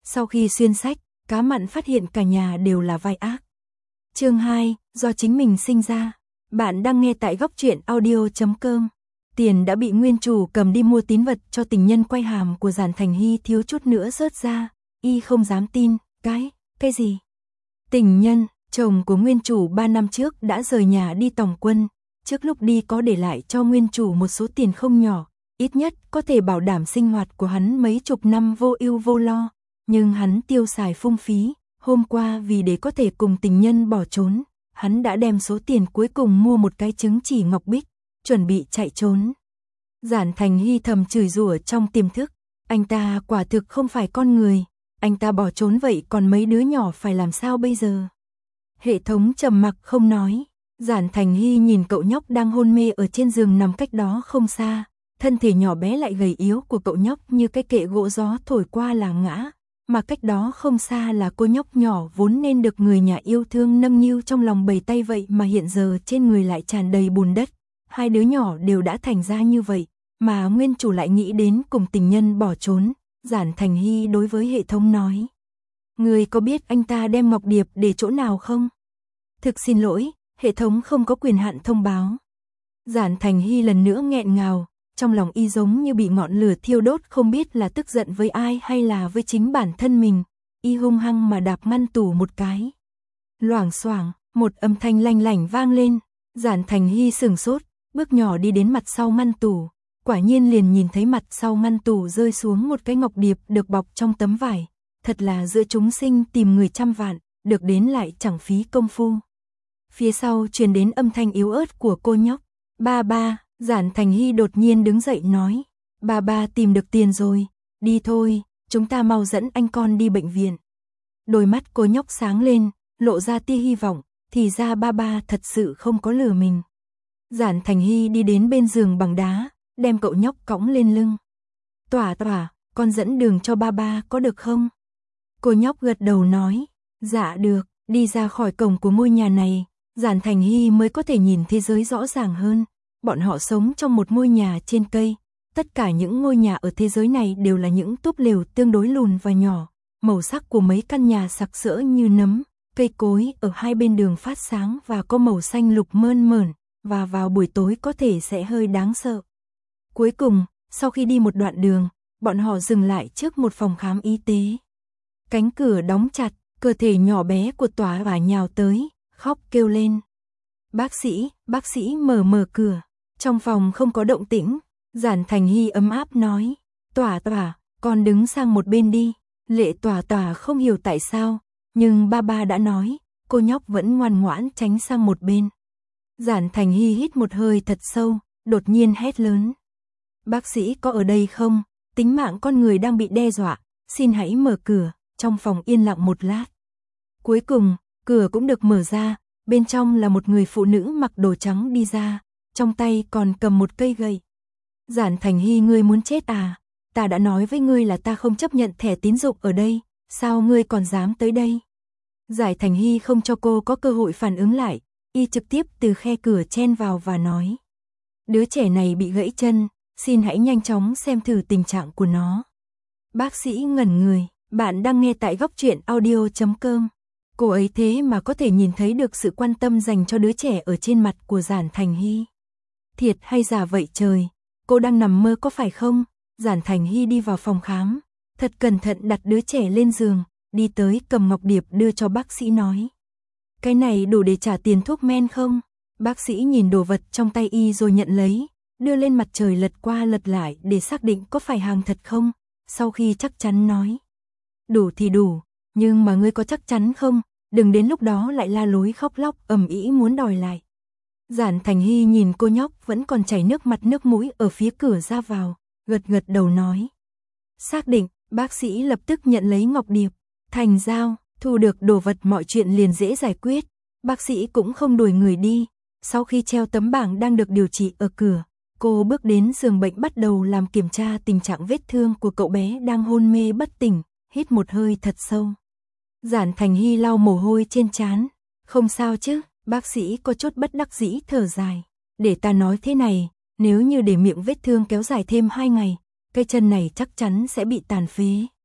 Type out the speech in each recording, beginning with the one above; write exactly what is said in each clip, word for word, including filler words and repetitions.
Sau khi xuyên sách, Cá Mặn phát hiện cả nhà đều là vai ác. Chương hai, do chính mình sinh ra. Bạn đang nghe tại góc truyện audio chấm com. Tiền đã bị nguyên chủ cầm đi mua tín vật cho tình nhân quay hàm của Giản Thành Hy thiếu chút nữa rớt ra, y không dám tin, cái, cái gì? Tình nhân, chồng của nguyên chủ ba năm trước đã rời nhà đi tòng quân, trước lúc đi có để lại cho nguyên chủ một số tiền không nhỏ, ít nhất có thể bảo đảm sinh hoạt của hắn mấy chục năm vô ưu vô lo, nhưng hắn tiêu xài phung phí, hôm qua vì để có thể cùng tình nhân bỏ trốn, hắn đã đem số tiền cuối cùng mua một cái chứng chỉ ngọc bích, chuẩn bị chạy trốn. Giản Thành Hy thầm chửi rủa trong tiềm thức, anh ta quả thực không phải con người, anh ta bỏ trốn vậy còn mấy đứa nhỏ phải làm sao bây giờ? Hệ thống trầm mặc không nói, Giản Thành Hy nhìn cậu nhóc đang hôn mê ở trên giường nằm cách đó không xa, thân thể nhỏ bé lại gầy yếu của cậu nhóc như cái kệ gỗ gió thổi qua là ngã, mà cách đó không xa là cô nhóc nhỏ vốn nên được người nhà yêu thương nâng niu trong lòng bầy tay vậy mà hiện giờ trên người lại tràn đầy bùn đất. Hai đứa nhỏ đều đã thành ra như vậy, mà nguyên chủ lại nghĩ đến cùng tình nhân bỏ trốn. Giản Thành Hy đối với hệ thống nói, người có biết anh ta đem ngọc điệp để chỗ nào không? Thực xin lỗi, hệ thống không có quyền hạn thông báo. Giản Thành Hy lần nữa nghẹn ngào, trong lòng y giống như bị ngọn lửa thiêu đốt, không biết là tức giận với ai hay là với chính bản thân mình. Y hung hăng mà đạp ngăn tủ một cái. Loảng xoảng, một âm thanh lanh lảnh vang lên. Giản Thành Hy sửng sốt, bước nhỏ đi đến mặt sau ngăn tủ. Quả nhiên liền nhìn thấy mặt sau ngăn tủ rơi xuống một cái ngọc điệp được bọc trong tấm vải. Thật là giữa chúng sinh tìm người trăm vạn, được đến lại chẳng phí công phu. Phía sau truyền đến âm thanh yếu ớt của cô nhóc. Ba ba. Giản Thành Hy đột nhiên đứng dậy nói, ba ba tìm được tiền rồi, đi thôi, chúng ta mau dẫn anh con đi bệnh viện. Đôi mắt cô nhóc sáng lên, lộ ra tia hy vọng, thì ra ba ba thật sự không có lừa mình. Giản Thành Hy đi đến bên giường bằng đá, đem cậu nhóc cõng lên lưng. Tỏa tỏa, con dẫn đường cho ba ba có được không? Cô nhóc gật đầu nói, dạ được, đi ra khỏi cổng của ngôi nhà này, Giản Thành Hy mới có thể nhìn thế giới rõ ràng hơn. Bọn họ sống trong một ngôi nhà trên cây, tất cả những ngôi nhà ở thế giới này đều là những túp lều tương đối lùn và nhỏ, màu sắc của mấy căn nhà sặc sỡ như nấm, cây cối ở hai bên đường phát sáng và có màu xanh lục mơn mởn, và vào buổi tối có thể sẽ hơi đáng sợ. Cuối cùng, sau khi đi một đoạn đường, bọn họ dừng lại trước một phòng khám y tế. Cánh cửa đóng chặt, cơ thể nhỏ bé của Tỏa Tỏa nhào tới, khóc kêu lên. Bác sĩ, bác sĩ mở mở cửa. Trong phòng không có động tĩnh, Giản Thành Hy ấm áp nói, Tỏa Tỏa, con đứng sang một bên đi. Lệ Tỏa Tỏa không hiểu tại sao, nhưng ba ba đã nói, cô nhóc vẫn ngoan ngoãn tránh sang một bên. Giản Thành Hy hít một hơi thật sâu, đột nhiên hét lớn. Bác sĩ có ở đây không? Tính mạng con người đang bị đe dọa, xin hãy mở cửa. Trong phòng yên lặng một lát. Cuối cùng, cửa cũng được mở ra, bên trong là một người phụ nữ mặc đồ trắng đi ra. Trong tay còn cầm một cây gậy. Giản Thành Hy, ngươi muốn chết à? Ta đã nói với ngươi là ta không chấp nhận thẻ tín dụng ở đây, sao ngươi còn dám tới đây? Giải Thành Hy không cho cô có cơ hội phản ứng lại, y trực tiếp từ khe cửa chen vào và nói. Đứa trẻ này bị gãy chân, xin hãy nhanh chóng xem thử tình trạng của nó. Bác sĩ ngẩn người, bạn đang nghe tại góc truyện audio chấm com. Cô ấy thế mà có thể nhìn thấy được sự quan tâm dành cho đứa trẻ ở trên mặt của Giản Thành Hy. Thiệt hay giả vậy trời, cô đang nằm mơ có phải không? Giản Thành Hy đi vào phòng khám, thật cẩn thận đặt đứa trẻ lên giường, đi tới cầm ngọc điệp đưa cho bác sĩ nói. Cái này đủ để trả tiền thuốc men không? Bác sĩ nhìn đồ vật trong tay y rồi nhận lấy, đưa lên mặt trời lật qua lật lại để xác định có phải hàng thật không, sau khi chắc chắn nói. Đủ thì đủ, nhưng mà ngươi có chắc chắn không? Đừng đến lúc đó lại la lối khóc lóc ầm ĩ muốn đòi lại. Giản Thành Hy nhìn cô nhóc vẫn còn chảy nước mặt nước mũi ở phía cửa ra vào, gật gật đầu nói. Xác định, bác sĩ lập tức nhận lấy ngọc điệp, thành giao, thu được đồ vật mọi chuyện liền dễ giải quyết. Bác sĩ cũng không đuổi người đi, sau khi treo tấm bảng đang được điều trị ở cửa, cô bước đến giường bệnh bắt đầu làm kiểm tra tình trạng vết thương của cậu bé đang hôn mê bất tỉnh, hít một hơi thật sâu. Giản Thành Hy lau mồ hôi trên trán, không sao chứ? Bác sĩ có chút bất đắc dĩ thở dài. Để ta nói thế này, nếu như để miệng vết thương kéo dài thêm hai ngày, cái chân này chắc chắn sẽ bị tàn phế.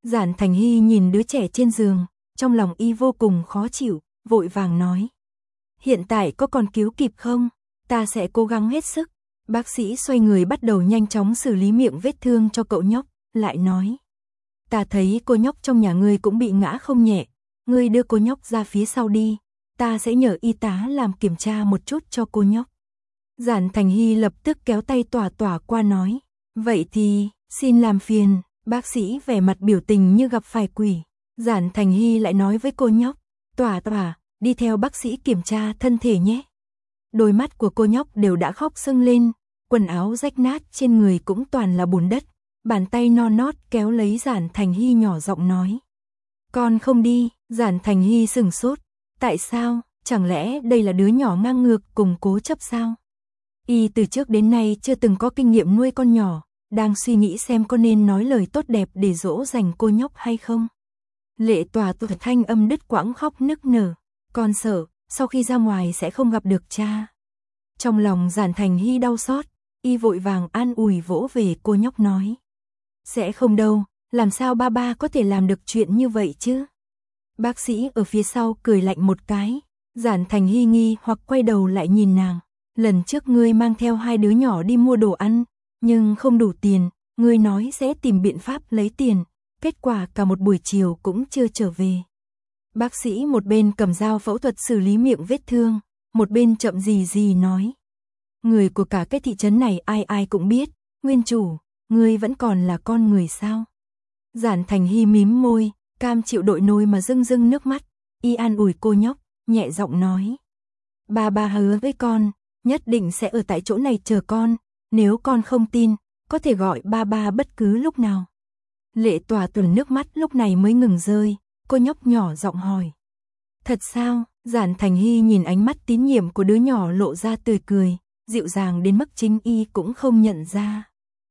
Giản Thành Hy nhìn đứa trẻ trên giường, trong lòng y vô cùng khó chịu, vội vàng nói. Hiện tại có còn cứu kịp không? Ta sẽ cố gắng hết sức. Bác sĩ xoay người bắt đầu nhanh chóng xử lý miệng vết thương cho cậu nhóc, lại nói. Ta thấy cô nhóc trong nhà ngươi cũng bị ngã không nhẹ, ngươi đưa cô nhóc ra phía sau đi, ta sẽ nhờ y tá làm kiểm tra một chút cho cô nhóc. Giản Thành Hy lập tức kéo tay Tỏa Tỏa qua nói. Vậy thì, xin làm phiền. Bác sĩ vẻ mặt biểu tình như gặp phải quỷ. Giản Thành Hy lại nói với cô nhóc. Tỏa Tỏa, đi theo bác sĩ kiểm tra thân thể nhé. Đôi mắt của cô nhóc đều đã khóc sưng lên, quần áo rách nát trên người cũng toàn là bùn đất. Bàn tay non nót kéo lấy Giản Thành Hy nhỏ giọng nói. Con không đi. Giản Thành Hy sửng sốt. Tại sao? Chẳng lẽ đây là đứa nhỏ ngang ngược cùng cố chấp sao? Y từ trước đến nay chưa từng có kinh nghiệm nuôi con nhỏ, đang suy nghĩ xem có nên nói lời tốt đẹp để dỗ dành cô nhóc hay không. Lệ Tỏa Tỏa thanh âm đứt quãng khóc nức nở. Con sợ, sau khi ra ngoài sẽ không gặp được cha. Trong lòng Giản Thành Hy đau xót, y vội vàng an ủi vỗ về cô nhóc nói. Sẽ không đâu, làm sao ba ba có thể làm được chuyện như vậy chứ? Bác sĩ ở phía sau cười lạnh một cái. Giản Thành Hy nghi hoặc quay đầu lại nhìn nàng. Lần trước ngươi mang theo hai đứa nhỏ đi mua đồ ăn, nhưng không đủ tiền, ngươi nói sẽ tìm biện pháp lấy tiền, kết quả cả một buổi chiều cũng chưa trở về. Bác sĩ một bên cầm dao phẫu thuật xử lý miệng vết thương, một bên chậm gì gì nói. Người của cả cái thị trấn này ai ai cũng biết, nguyên chủ, ngươi vẫn còn là con người sao? Giản Thành Hy mím môi, cam chịu đội nôi mà rưng rưng nước mắt, y an ủi cô nhóc, nhẹ giọng nói. Ba ba hứa với con, nhất định sẽ ở tại chỗ này chờ con, nếu con không tin, có thể gọi ba ba bất cứ lúc nào. Lệ Tỏa Tỏa nước mắt lúc này mới ngừng rơi, cô nhóc nhỏ giọng hỏi. Thật sao? Giản Thành Hy nhìn ánh mắt tín nhiệm của đứa nhỏ lộ ra tươi cười, dịu dàng đến mức chính y cũng không nhận ra.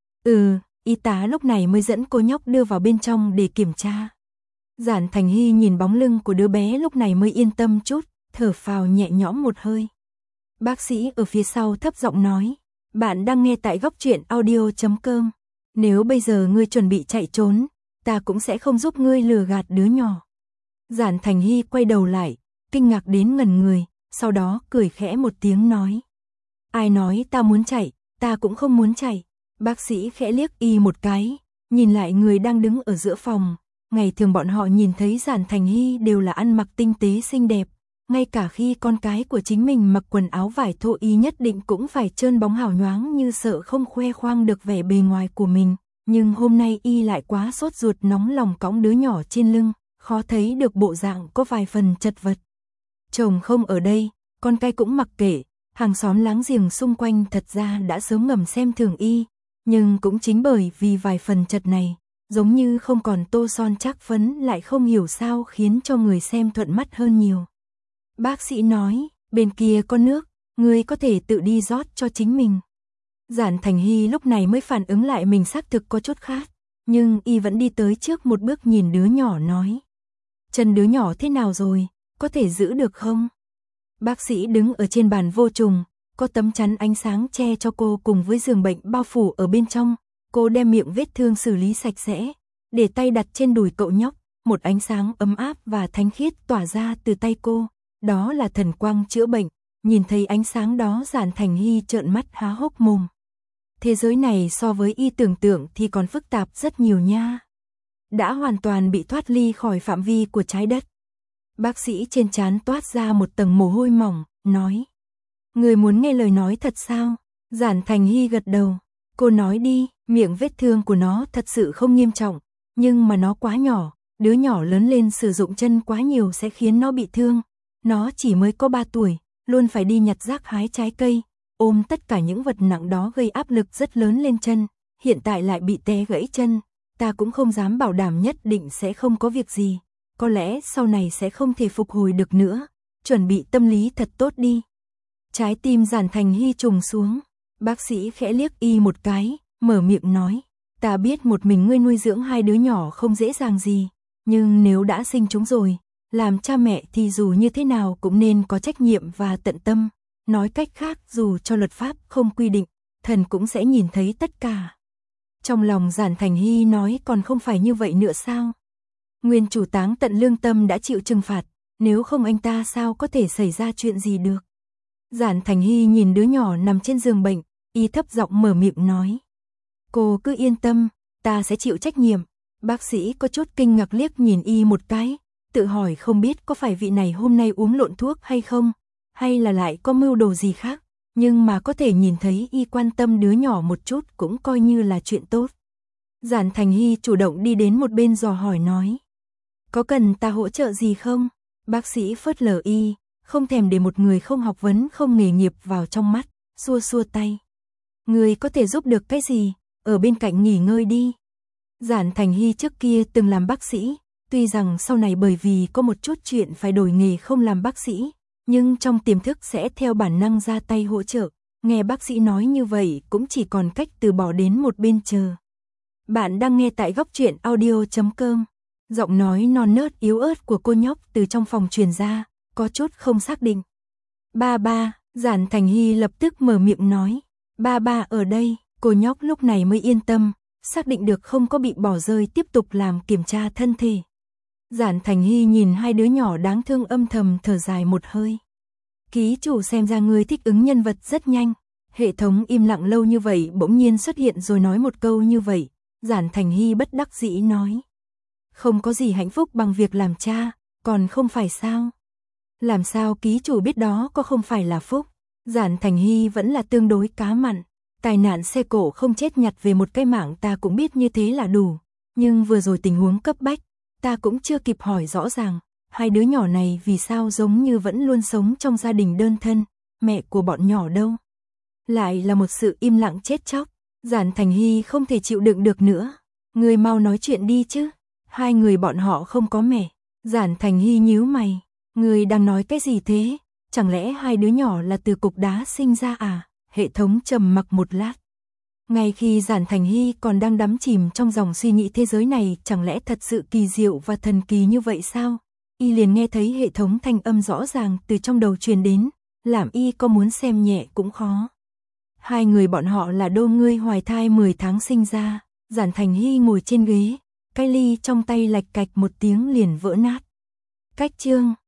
Ừ, y tá lúc này mới dẫn cô nhóc đưa vào bên trong để kiểm tra. Giản Thành Hy nhìn bóng lưng của đứa bé lúc này mới yên tâm chút, thở phào nhẹ nhõm một hơi. Bác sĩ ở phía sau thấp giọng nói, bạn đang nghe tại góc truyện audio chấm com. Nếu bây giờ ngươi chuẩn bị chạy trốn, ta cũng sẽ không giúp ngươi lừa gạt đứa nhỏ. Giản Thành Hy quay đầu lại, kinh ngạc đến ngẩn người, sau đó cười khẽ một tiếng nói. Ai nói ta muốn chạy, ta cũng không muốn chạy. Bác sĩ khẽ liếc y một cái, nhìn lại người đang đứng ở giữa phòng. Ngày thường bọn họ nhìn thấy Giản Thành Hy đều là ăn mặc tinh tế xinh đẹp. Ngay cả khi con cái của chính mình mặc quần áo vải thô y nhất định cũng phải trơn bóng hào nhoáng như sợ không khoe khoang được vẻ bề ngoài của mình. Nhưng hôm nay y lại quá sốt ruột nóng lòng cõng đứa nhỏ trên lưng, khó thấy được bộ dạng có vài phần chật vật. Chồng không ở đây, con cái cũng mặc kệ, hàng xóm láng giềng xung quanh thật ra đã sớm ngầm xem thường y. Nhưng cũng chính bởi vì vài phần chật này, giống như không còn tô son trác phấn lại không hiểu sao khiến cho người xem thuận mắt hơn nhiều. Bác sĩ nói, bên kia có nước, ngươi có thể tự đi rót cho chính mình. Giản Thành Hy lúc này mới phản ứng lại mình xác thực có chút khát, nhưng y vẫn đi tới trước một bước nhìn đứa nhỏ nói. Chân đứa nhỏ thế nào rồi, có thể giữ được không? Bác sĩ đứng ở trên bàn vô trùng, có tấm chắn ánh sáng che cho cô cùng với giường bệnh bao phủ ở bên trong. Cô đem miệng vết thương xử lý sạch sẽ, để tay đặt trên đùi cậu nhóc, một ánh sáng ấm áp và thánh khiết tỏa ra từ tay cô. Đó là thần quang chữa bệnh, nhìn thấy ánh sáng đó Giản Thành Hy trợn mắt há hốc mồm. Thế giới này so với y tưởng tượng thì còn phức tạp rất nhiều nha. Đã hoàn toàn bị thoát ly khỏi phạm vi của trái đất. Bác sĩ trên trán toát ra một tầng mồ hôi mỏng, nói. Người muốn nghe lời nói thật sao? Giản Thành Hy gật đầu. Cô nói đi, miệng vết thương của nó thật sự không nghiêm trọng, nhưng mà nó quá nhỏ, đứa nhỏ lớn lên sử dụng chân quá nhiều sẽ khiến nó bị thương. Nó chỉ mới có ba tuổi, luôn phải đi nhặt rác hái trái cây, ôm tất cả những vật nặng đó gây áp lực rất lớn lên chân, hiện tại lại bị té gãy chân, ta cũng không dám bảo đảm nhất định sẽ không có việc gì, có lẽ sau này sẽ không thể phục hồi được nữa, chuẩn bị tâm lý thật tốt đi. Trái tim Giản Thành Hy trùng xuống, bác sĩ khẽ liếc y một cái, mở miệng nói, ta biết một mình ngươi nuôi dưỡng hai đứa nhỏ không dễ dàng gì, nhưng nếu đã sinh chúng rồi, làm cha mẹ thì dù như thế nào cũng nên có trách nhiệm và tận tâm. Nói cách khác dù cho luật pháp không quy định, thần cũng sẽ nhìn thấy tất cả. Trong lòng Giản Thành Hy nói còn không phải như vậy nữa sao? Nguyên chủ táng tận lương tâm đã chịu trừng phạt, nếu không anh ta sao có thể xảy ra chuyện gì được. Giản Thành Hy nhìn đứa nhỏ nằm trên giường bệnh, y thấp giọng mở miệng nói. Cô cứ yên tâm, ta sẽ chịu trách nhiệm. Bác sĩ có chút kinh ngạc liếc nhìn y một cái, tự hỏi không biết có phải vị này hôm nay uống lộn thuốc hay không, hay là lại có mưu đồ gì khác, nhưng mà có thể nhìn thấy y quan tâm đứa nhỏ một chút cũng coi như là chuyện tốt. Giản Thành Hy chủ động đi đến một bên dò hỏi nói. Có cần ta hỗ trợ gì không? Bác sĩ phớt lờ y, không thèm để một người không học vấn không nghề nghiệp vào trong mắt, xua xua tay. Người có thể giúp được cái gì, ở bên cạnh nghỉ ngơi đi. Giản Thành Hy trước kia từng làm bác sĩ, tuy rằng sau này bởi vì có một chút chuyện phải đổi nghề không làm bác sĩ, nhưng trong tiềm thức sẽ theo bản năng ra tay hỗ trợ, nghe bác sĩ nói như vậy cũng chỉ còn cách từ bỏ đến một bên chờ. Bạn đang nghe tại góc truyện audio chấm com. Giọng nói non nớt yếu ớt của cô nhóc từ trong phòng truyền ra, có chút không xác định. Ba ba, Giản Thành Hy lập tức mở miệng nói. Ba ba ở đây, cô nhóc lúc này mới yên tâm, xác định được không có bị bỏ rơi tiếp tục làm kiểm tra thân thể. Giản Thành Hy nhìn hai đứa nhỏ đáng thương âm thầm thở dài một hơi. Ký chủ xem ra người thích ứng nhân vật rất nhanh. Hệ thống im lặng lâu như vậy bỗng nhiên xuất hiện rồi nói một câu như vậy. Giản Thành Hy bất đắc dĩ nói. Không có gì hạnh phúc bằng việc làm cha, còn không phải sao? Làm sao ký chủ biết đó có không phải là phúc? Giản Thành Hy vẫn là tương đối cá mặn. Tai nạn xe cộ không chết nhặt về một cái mạng ta cũng biết như thế là đủ. Nhưng vừa rồi tình huống cấp bách, ta cũng chưa kịp hỏi rõ ràng. Hai đứa nhỏ này vì sao giống như vẫn luôn sống trong gia đình đơn thân, mẹ của bọn nhỏ đâu? Lại là một sự im lặng chết chóc. Giản Thành Hy không thể chịu đựng được nữa. Người mau nói chuyện đi chứ. Hai người bọn họ không có mẹ. Giản Thành Hy nhíu mày. Người đang nói cái gì thế? Chẳng lẽ hai đứa nhỏ là từ cục đá sinh ra à? Hệ thống trầm mặc một lát. Ngay khi Giản Thành Hy còn đang đắm chìm trong dòng suy nghĩ thế giới này chẳng lẽ thật sự kỳ diệu và thần kỳ như vậy sao? Y liền nghe thấy hệ thống thanh âm rõ ràng từ trong đầu truyền đến, làm y có muốn xem nhẹ cũng khó. Hai người bọn họ là đô ngươi hoài thai mười tháng sinh ra. Giản Thành Hy ngồi trên ghế, cái ly trong tay lạch cạch một tiếng liền vỡ nát. Cách chương